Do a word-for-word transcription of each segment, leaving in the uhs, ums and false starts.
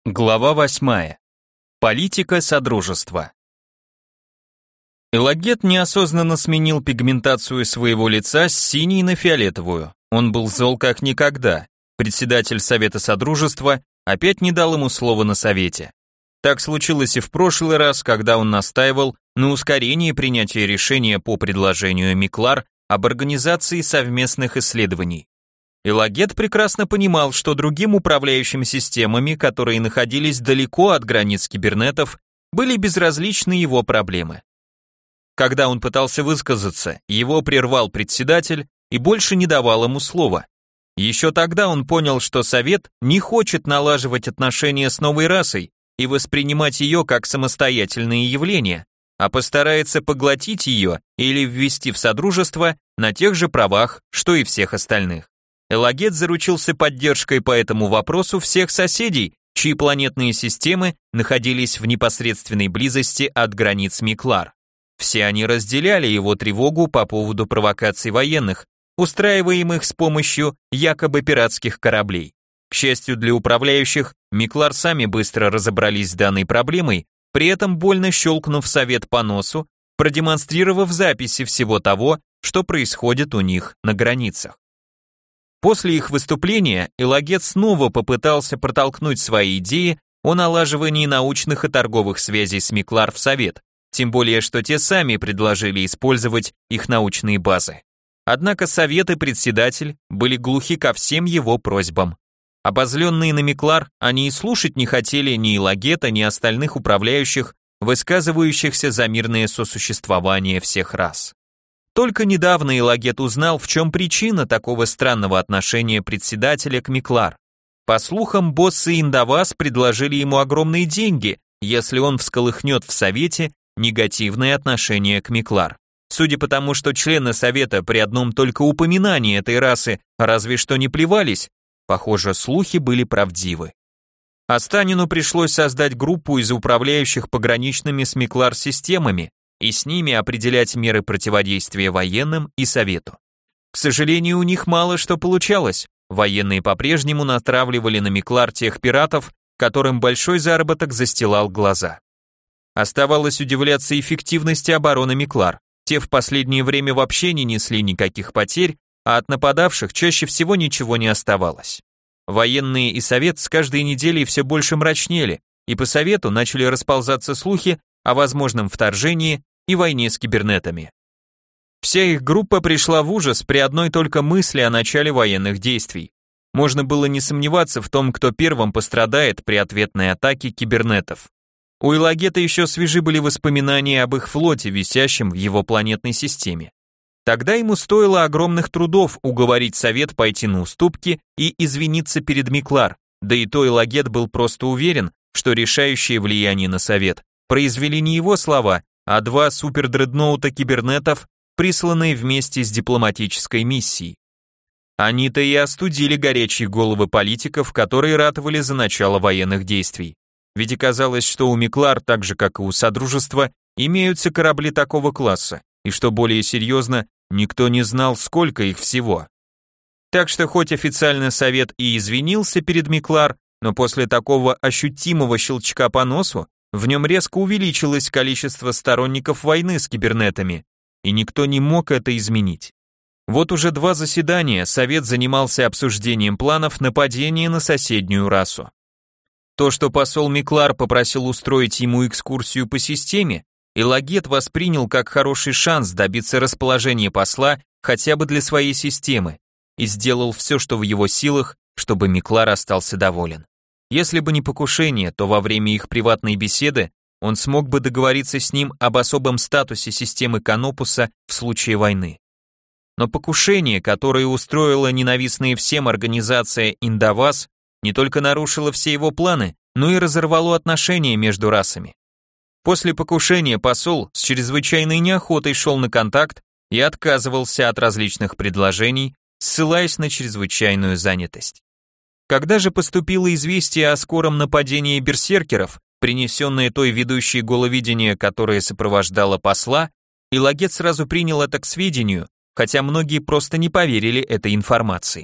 Глава восьмая. Политика Содружества. Элагет неосознанно сменил пигментацию своего лица с синей на фиолетовую. Он был зол как никогда. Председатель Совета Содружества опять не дал ему слова на совете. Так случилось и в прошлый раз, когда он настаивал на ускорении принятия решения по предложению Миклар об организации совместных исследований. Элагет прекрасно понимал, что другим управляющим системами, которые находились далеко от границ кибернетов, были безразличны его проблемы. Когда он пытался высказаться, его прервал председатель и больше не давал ему слова. Еще тогда он понял, что Совет не хочет налаживать отношения с новой расой и воспринимать ее как самостоятельное явление, а постарается поглотить ее или ввести в Содружество на тех же правах, что и всех остальных. Элагет заручился поддержкой по этому вопросу всех соседей, чьи планетные системы находились в непосредственной близости от границ Миклар. Все они разделяли его тревогу по поводу провокаций военных, устраиваемых с помощью якобы пиратских кораблей. К счастью для управляющих, Миклар сами быстро разобрались с данной проблемой, при этом больно щелкнув Совет по носу, продемонстрировав записи всего того, что происходит у них на границах. После их выступления Элагет снова попытался протолкнуть свои идеи о налаживании научных и торговых связей с Миклар в Совет, тем более что те сами предложили использовать их научные базы. Однако Совет и председатель были глухи ко всем его просьбам. Обозленные на Миклар, они и слушать не хотели ни Элагета, ни остальных управляющих, высказывающихся за мирное сосуществование всех рас. Только недавно Элагет узнал, в чем причина такого странного отношения председателя к Миклар. По слухам, боссы Индавас предложили ему огромные деньги, если он всколыхнет в Совете негативное отношение к Миклар. Судя по тому, что члены Совета при одном только упоминании этой расы разве что не плевались, похоже, слухи были правдивы. Астанину пришлось создать группу из управляющих пограничными с Миклар системами, и с ними определять меры противодействия военным и Совету. К сожалению, у них мало что получалось. Военные по-прежнему натравливали на Миклар тех пиратов, которым большой заработок застилал глаза. Оставалось удивляться эффективности обороны Миклар. Те в последнее время вообще не несли никаких потерь, а от нападавших чаще всего ничего не оставалось. Военные и Совет с каждой неделей все больше мрачнели, и по Совету начали расползаться слухи о возможном вторжении и войне с кибернетами. Вся их группа пришла в ужас при одной только мысли о начале военных действий. Можно было не сомневаться в том, кто первым пострадает при ответной атаке кибернетов. У Элагета еще свежи были воспоминания об их флоте, висящем в его планетной системе. Тогда ему стоило огромных трудов уговорить Совет пойти на уступки и извиниться перед Миклар, да и то Элагет был просто уверен, что решающее влияние на Совет произвели не его слова, а два супердредноута кибернетов, присланные вместе с дипломатической миссией. Они-то и остудили горячие головы политиков, которые ратовали за начало военных действий. Ведь оказалось, что у Миклар, так же как и у Содружества, имеются корабли такого класса, и что более серьезно, никто не знал, сколько их всего. Так что хоть официально Совет и извинился перед Миклар, но после такого ощутимого щелчка по носу в нем резко увеличилось количество сторонников войны с кибернетами, и никто не мог это изменить. Вот уже два заседания Совет занимался обсуждением планов нападения на соседнюю расу. То, что посол Миклар попросил устроить ему экскурсию по системе, Элагет воспринял как хороший шанс добиться расположения посла хотя бы для своей системы, и сделал все, что в его силах, чтобы Миклар остался доволен. Если бы не покушение, то во время их приватной беседы он смог бы договориться с ним об особом статусе системы Канопуса в случае войны. Но покушение, которое устроила ненавистная всем организация Индавас, не только нарушило все его планы, но и разорвало отношения между расами. После покушения посол с чрезвычайной неохотой шел на контакт и отказывался от различных предложений, ссылаясь на чрезвычайную занятость. Когда же поступило известие о скором нападении берсеркеров, принесенное той ведущей головидения, которая сопровождала посла, Элагет сразу принял это к сведению, хотя многие просто не поверили этой информации.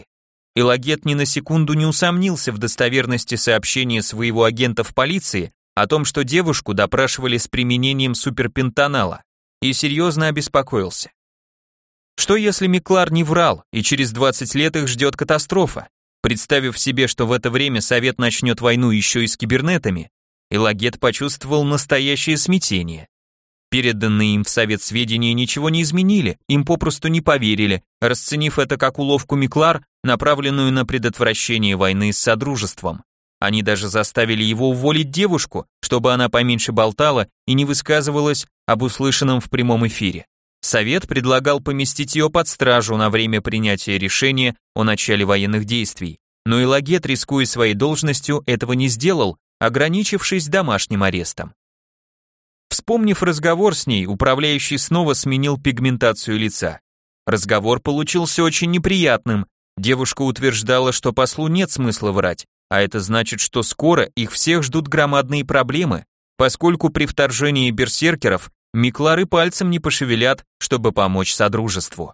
Илагет ни на секунду не усомнился в достоверности сообщения своего агента в полиции о том, что девушку допрашивали с применением суперпентанала, и серьезно обеспокоился. Что если Миклар не врал, и через двадцать лет их ждет катастрофа? Представив себе, что в это время Совет начнет войну еще и с кибернетами, Илагет почувствовал настоящее смятение. Переданные им в Совет сведения ничего не изменили, им попросту не поверили, расценив это как уловку Миклар, направленную на предотвращение войны с Содружеством. Они даже заставили его уволить девушку, чтобы она поменьше болтала и не высказывалась об услышанном в прямом эфире. Совет предлагал поместить ее под стражу на время принятия решения о начале военных действий, но Илагет, рискуя своей должностью, этого не сделал, ограничившись домашним арестом. Вспомнив разговор с ней, управляющий снова сменил пигментацию лица. Разговор получился очень неприятным. Девушка утверждала, что послу нет смысла врать, а это значит, что скоро их всех ждут громадные проблемы, поскольку при вторжении берсеркеров Миклар и пальцем не пошевелят, чтобы помочь Содружеству.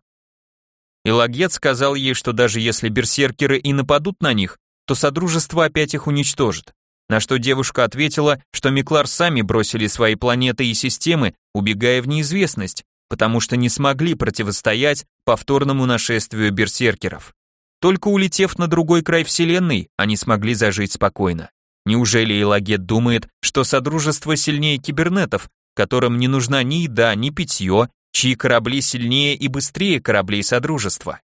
Илагет сказал ей, что даже если берсеркеры и нападут на них, то Содружество опять их уничтожит. На что девушка ответила, что Миклар сами бросили свои планеты и системы, убегая в неизвестность, потому что не смогли противостоять повторному нашествию берсеркеров. Только улетев на другой край вселенной, они смогли зажить спокойно. Неужели Илагет думает, что Содружество сильнее кибернетов, которым не нужна ни еда, ни питье, чьи корабли сильнее и быстрее кораблей Содружества?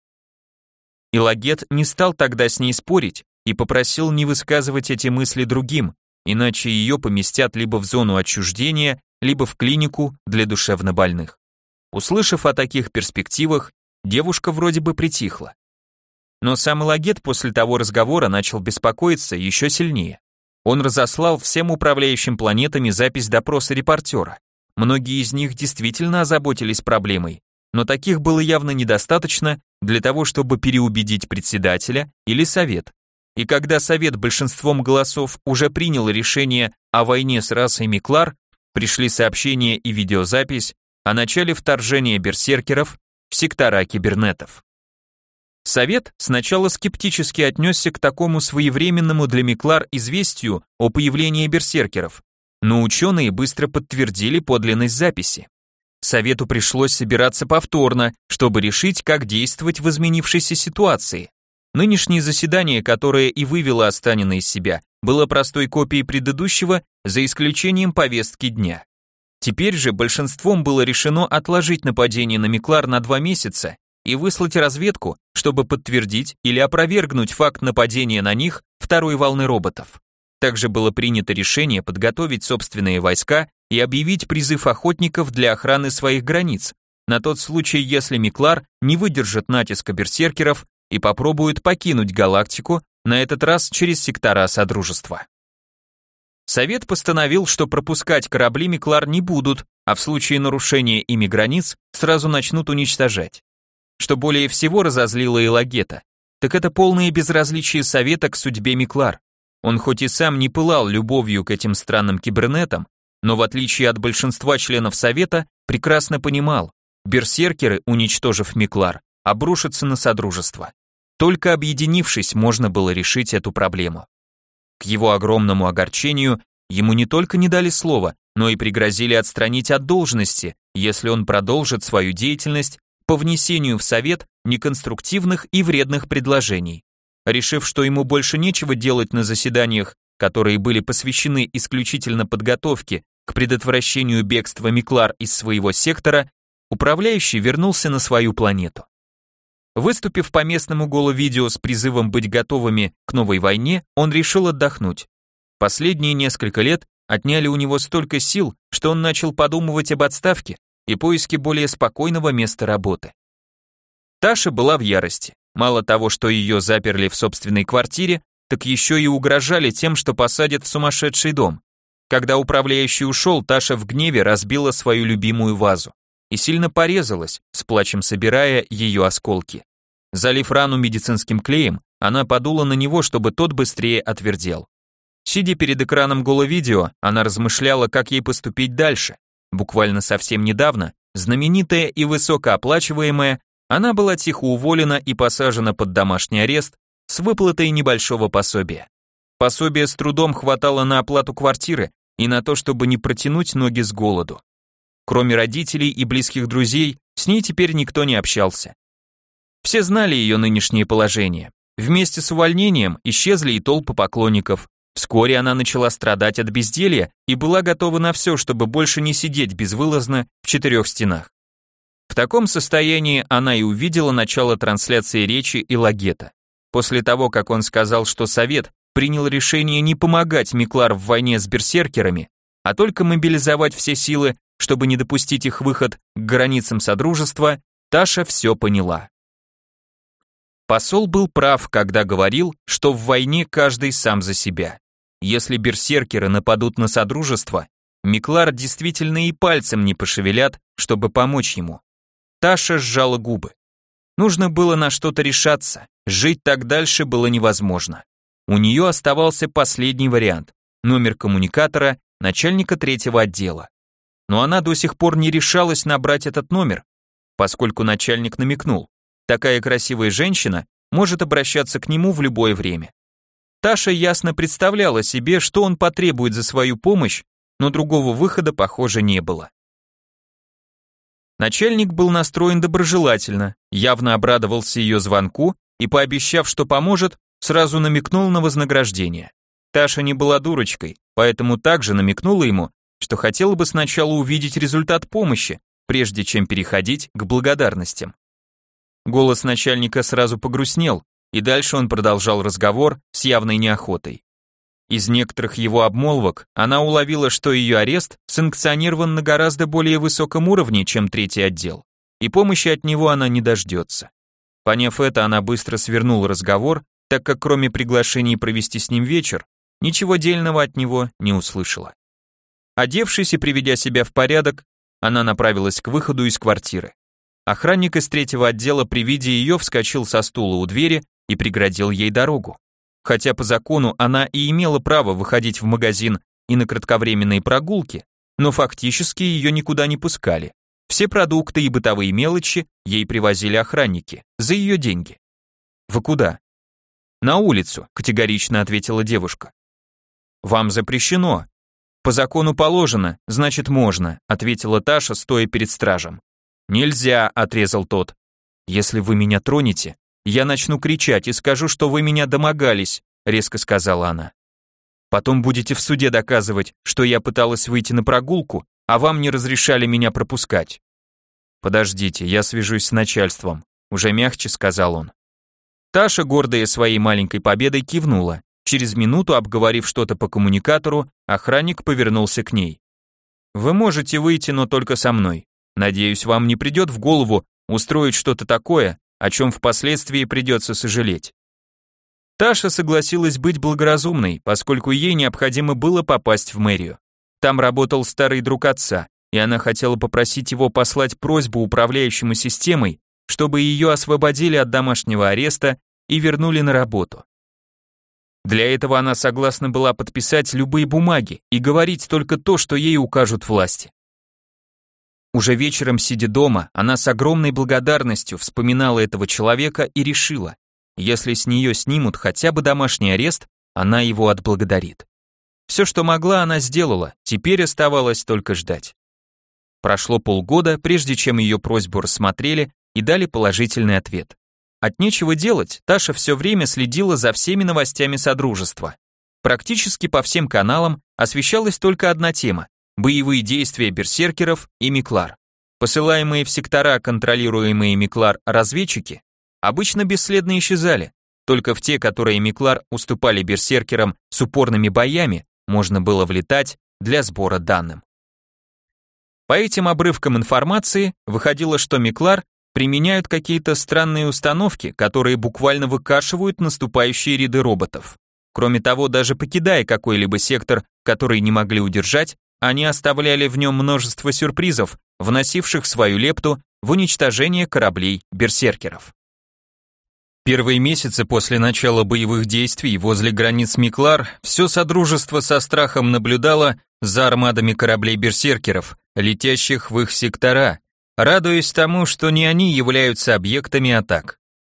Илагет не стал тогда с ней спорить и попросил не высказывать эти мысли другим, иначе ее поместят либо в зону отчуждения, либо в клинику для душевнобольных. Услышав о таких перспективах, девушка вроде бы притихла. Но сам Илагет после того разговора начал беспокоиться еще сильнее. Он разослал всем управляющим планетами запись допроса репортера. Многие из них действительно озаботились проблемой, но таких было явно недостаточно для того, чтобы переубедить председателя или совет. И когда совет большинством голосов уже принял решение о войне с расой Миклар, пришли сообщения и видеозапись о начале вторжения берсеркеров в сектора кибернетов. Совет сначала скептически отнесся к такому своевременному для Миклар известию о появлении берсеркеров, но ученые быстро подтвердили подлинность записи. Совету пришлось собираться повторно, чтобы решить, как действовать в изменившейся ситуации. Нынешнее заседание, которое и вывело Останина из себя, было простой копией предыдущего, за исключением повестки дня. Теперь же большинством было решено отложить нападение на Миклар на два месяца и выслать разведку, чтобы подтвердить или опровергнуть факт нападения на них второй волны роботов. Также было принято решение подготовить собственные войска и объявить призыв охотников для охраны своих границ, на тот случай, если Миклар не выдержит натиска берсеркеров и попробует покинуть галактику, на этот раз через сектора Содружества. Совет постановил, что пропускать корабли Миклар не будут, а в случае нарушения ими границ сразу начнут уничтожать. Что более всего разозлило Илагета, так это полное безразличие Совета к судьбе Миклар. Он хоть и сам не пылал любовью к этим странным кибернетам, но в отличие от большинства членов Совета, прекрасно понимал, берсеркеры, уничтожив Миклар, обрушатся на Содружество. Только объединившись, можно было решить эту проблему. К его огромному огорчению, ему не только не дали слова, но и пригрозили отстранить от должности, если он продолжит свою деятельность по внесению в Совет неконструктивных и вредных предложений. Решив, что ему больше нечего делать на заседаниях, которые были посвящены исключительно подготовке к предотвращению бегства Миклар из своего сектора, управляющий вернулся на свою планету. Выступив по местному голо-видео с призывом быть готовыми к новой войне, он решил отдохнуть. Последние несколько лет отняли у него столько сил, что он начал подумывать об отставке и поиске более спокойного места работы. Таша была в ярости. Мало того, что ее заперли в собственной квартире, так еще и угрожали тем, что посадят в сумасшедший дом. Когда управляющий ушел, Таша в гневе разбила свою любимую вазу и сильно порезалась, с плачем собирая ее осколки. Залив рану медицинским клеем, она подула на него, чтобы тот быстрее отвердел. Сидя перед экраном голо-видео, она размышляла, как ей поступить дальше. Буквально совсем недавно, знаменитая и высокооплачиваемая, она была тихо уволена и посажена под домашний арест с выплатой небольшого пособия. Пособия с трудом хватало на оплату квартиры и на то, чтобы не протянуть ноги с голоду. Кроме родителей и близких друзей, с ней теперь никто не общался. Все знали ее нынешнее положение. Вместе с увольнением исчезли и толпы поклонников. Вскоре она начала страдать от безделья и была готова на все, чтобы больше не сидеть безвылазно в четырех стенах. В таком состоянии она и увидела начало трансляции речи Илагета. После того, как он сказал, что Совет принял решение не помогать Миклар в войне с берсеркерами, а только мобилизовать все силы, чтобы не допустить их выход к границам Содружества, Таша все поняла. Посол был прав, когда говорил, что в войне каждый сам за себя. Если берсеркеры нападут на Содружество, Миклар действительно и пальцем не пошевелят, чтобы помочь ему. Таша сжала губы. Нужно было на что-то решаться, жить так дальше было невозможно. У нее оставался последний вариант – номер коммуникатора начальника третьего отдела. Но она до сих пор не решалась набрать этот номер, поскольку начальник намекнул, такая красивая женщина может обращаться к нему в любое время. Таша ясно представляла себе, что он потребует за свою помощь, но другого выхода, похоже, не было. Начальник был настроен доброжелательно, явно обрадовался ее звонку и, пообещав, что поможет, сразу намекнул на вознаграждение. Таша не была дурочкой, поэтому также намекнула ему, что хотела бы сначала увидеть результат помощи, прежде чем переходить к благодарностям. Голос начальника сразу погрустнел, и дальше он продолжал разговор с явной неохотой. Из некоторых его обмолвок она уловила, что ее арест санкционирован на гораздо более высоком уровне, чем третий отдел, и помощи от него она не дождется. Поняв это, она быстро свернула разговор, так как кроме приглашений провести с ним вечер, ничего дельного от него не услышала. Одевшись и приведя себя в порядок, она направилась к выходу из квартиры. Охранник из третьего отдела при виде ее вскочил со стула у двери и преградил ей дорогу. Хотя по закону она и имела право выходить в магазин и на кратковременные прогулки, но фактически ее никуда не пускали. Все продукты и бытовые мелочи ей привозили охранники за ее деньги. «Вы куда?» «На улицу», категорично ответила девушка. «Вам запрещено». «По закону положено, значит можно», ответила Таша, стоя перед стражем. «Нельзя», отрезал тот. «Если вы меня тронете, я начну кричать и скажу, что вы меня домогались», резко сказала она. «Потом будете в суде доказывать, что я пыталась выйти на прогулку, а вам не разрешали меня пропускать». «Подождите, я свяжусь с начальством», уже мягче сказал он. Таша, гордая своей маленькой победой, кивнула. Через минуту, обговорив что-то по коммуникатору, охранник повернулся к ней. «Вы можете выйти, но только со мной. Надеюсь, вам не придет в голову устроить что-то такое, о чем впоследствии придется сожалеть». Таша согласилась быть благоразумной, поскольку ей необходимо было попасть в мэрию. Там работал старый друг отца, и она хотела попросить его послать просьбу управляющему системой, чтобы ее освободили от домашнего ареста и вернули на работу. Для этого она согласна была подписать любые бумаги и говорить только то, что ей укажут власти. Уже вечером, сидя дома, она с огромной благодарностью вспоминала этого человека и решила, если с нее снимут хотя бы домашний арест, она его отблагодарит. Все, что могла, она сделала, теперь оставалось только ждать. Прошло полгода, прежде чем ее просьбу рассмотрели и дали положительный ответ. От нечего делать, Таша все время следила за всеми новостями Содружества. Практически по всем каналам освещалась только одна тема – боевые действия берсеркеров и Миклар. Посылаемые в сектора, контролируемые Миклар, разведчики обычно бесследно исчезали, только в те, которые Миклар уступали берсеркерам с упорными боями, можно было влетать для сбора данных. По этим обрывкам информации выходило, что Миклар применяют какие-то странные установки, которые буквально выкашивают наступающие ряды роботов. Кроме того, даже покидая какой-либо сектор, который не могли удержать, они оставляли в нем множество сюрпризов, вносивших свою лепту в уничтожение кораблей берсеркеров. Первые месяцы после начала боевых действий возле границ Миклар все Содружество со страхом наблюдало за армадами кораблей берсеркеров, летящих в их сектора, радуясь тому, что не они являются объектами атак.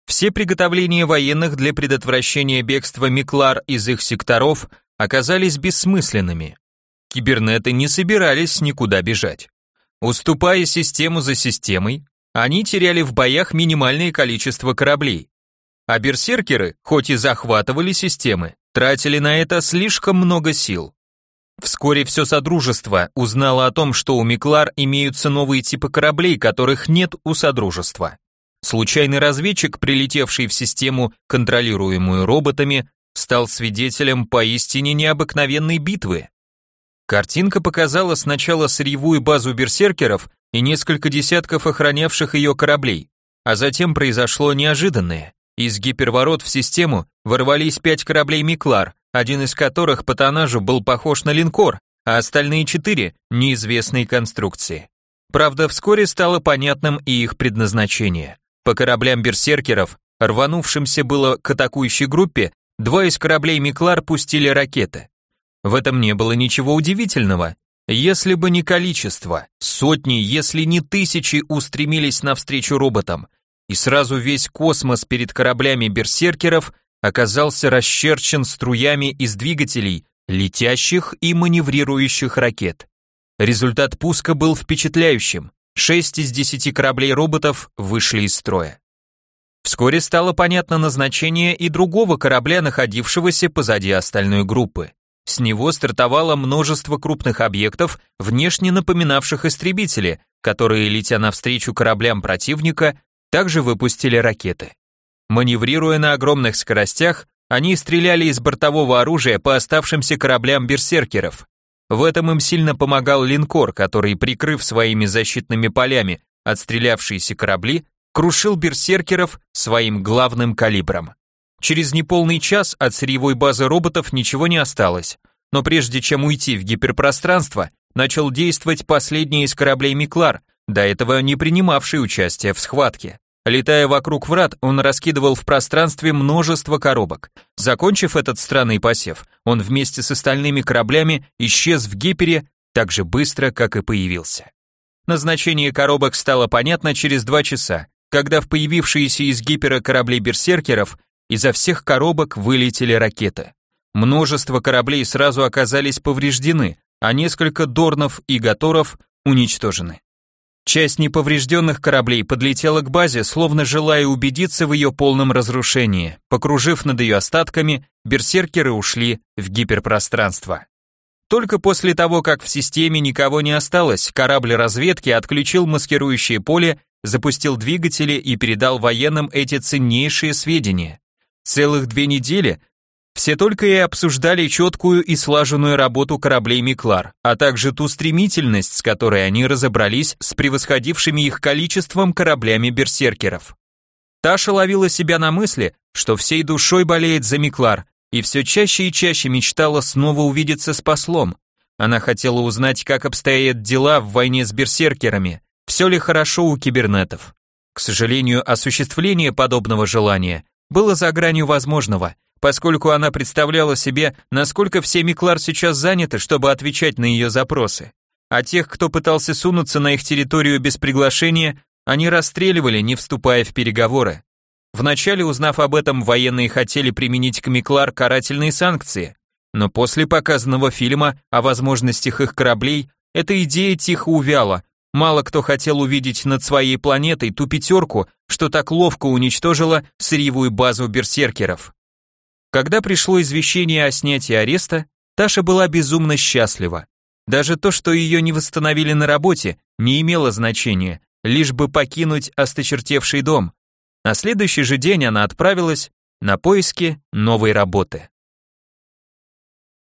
Все приготовления военных для предотвращения бегства Миклар из их секторов оказались бессмысленными. Кибернеты не собирались никуда бежать. Уступая систему за системой, они теряли в боях минимальное количество кораблей. А берсеркеры, хоть и захватывали системы, тратили на это слишком много сил. Вскоре все Содружество узнало о том, что у Миклар имеются новые типы кораблей, которых нет у Содружества. Случайный разведчик, прилетевший в систему, контролируемую роботами, стал свидетелем поистине необыкновенной битвы. Картинка показала сначала сырьевую базу берсеркеров и несколько десятков охранявших ее кораблей, а затем произошло неожиданное. Из гиперворот в систему ворвались пять кораблей Миклар, один из которых по тоннажу был похож на линкор, а остальные четыре – неизвестной конструкции. Правда, вскоре стало понятным и их предназначение. По кораблям берсеркеров, рванувшимся было к атакующей группе, два из кораблей Миклар пустили ракеты. В этом не было ничего удивительного. Если бы не количество, сотни, если не тысячи устремились навстречу роботам, и сразу весь космос перед кораблями берсеркеров оказался расчерчен струями из двигателей, летящих и маневрирующих ракет. Результат пуска был впечатляющим. Шесть из десяти кораблей роботов вышли из строя. Вскоре стало понятно назначение и другого корабля, находившегося позади остальной группы. С него стартовало множество крупных объектов, внешне напоминавших истребители, которые, летя навстречу кораблям противника, также выпустили ракеты. Маневрируя на огромных скоростях, они стреляли из бортового оружия по оставшимся кораблям берсеркеров. В этом им сильно помогал линкор, который, прикрыв своими защитными полями отстрелявшиеся корабли, крушил берсеркеров своим главным калибром. Через неполный час от сырьевой базы роботов ничего не осталось, но прежде чем уйти в гиперпространство, начал действовать последний из кораблей Миклар, до этого не принимавший участие в схватке. Летая вокруг врат, он раскидывал в пространстве множество коробок. Закончив этот странный посев, он вместе с остальными кораблями исчез в гипере так же быстро, как и появился. Назначение коробок стало понятно через два часа, когда в появившиеся из гипера корабли берсеркеров изо всех коробок вылетели ракеты. Множество кораблей сразу оказались повреждены, а несколько дорнов и готоров уничтожены. Часть неповрежденных кораблей подлетела к базе, словно желая убедиться в ее полном разрушении. Покружив над ее остатками, берсеркеры ушли в гиперпространство. Только после того, как в системе никого не осталось, корабль разведки отключил маскирующее поле, запустил двигатели и передал военным эти ценнейшие сведения. Целых две недели все только и обсуждали четкую и слаженную работу кораблей Миклар, а также ту стремительность, с которой они разобрались с превосходившими их количеством кораблями берсеркеров. Таша ловила себя на мысли, что всей душой болеет за Миклар, и все чаще и чаще мечтала снова увидеться с послом. Она хотела узнать, как обстоят дела в войне с берсеркерами, все ли хорошо у кибернетов. К сожалению, осуществление подобного желания было за гранью возможного, поскольку она представляла себе, насколько все Миклар сейчас заняты, чтобы отвечать на ее запросы. А тех, кто пытался сунуться на их территорию без приглашения, они расстреливали, не вступая в переговоры. Вначале, узнав об этом, военные хотели применить к Миклар карательные санкции, но после показанного фильма о возможностях их кораблей, эта идея тихо увяла. Мало кто хотел увидеть над своей планетой ту пятерку, что так ловко уничтожила сырьевую базу берсеркеров. Когда пришло извещение о снятии ареста, Таша была безумно счастлива. Даже то, что ее не восстановили на работе, не имело значения, лишь бы покинуть осточертевший дом. На следующий же день она отправилась на поиски новой работы.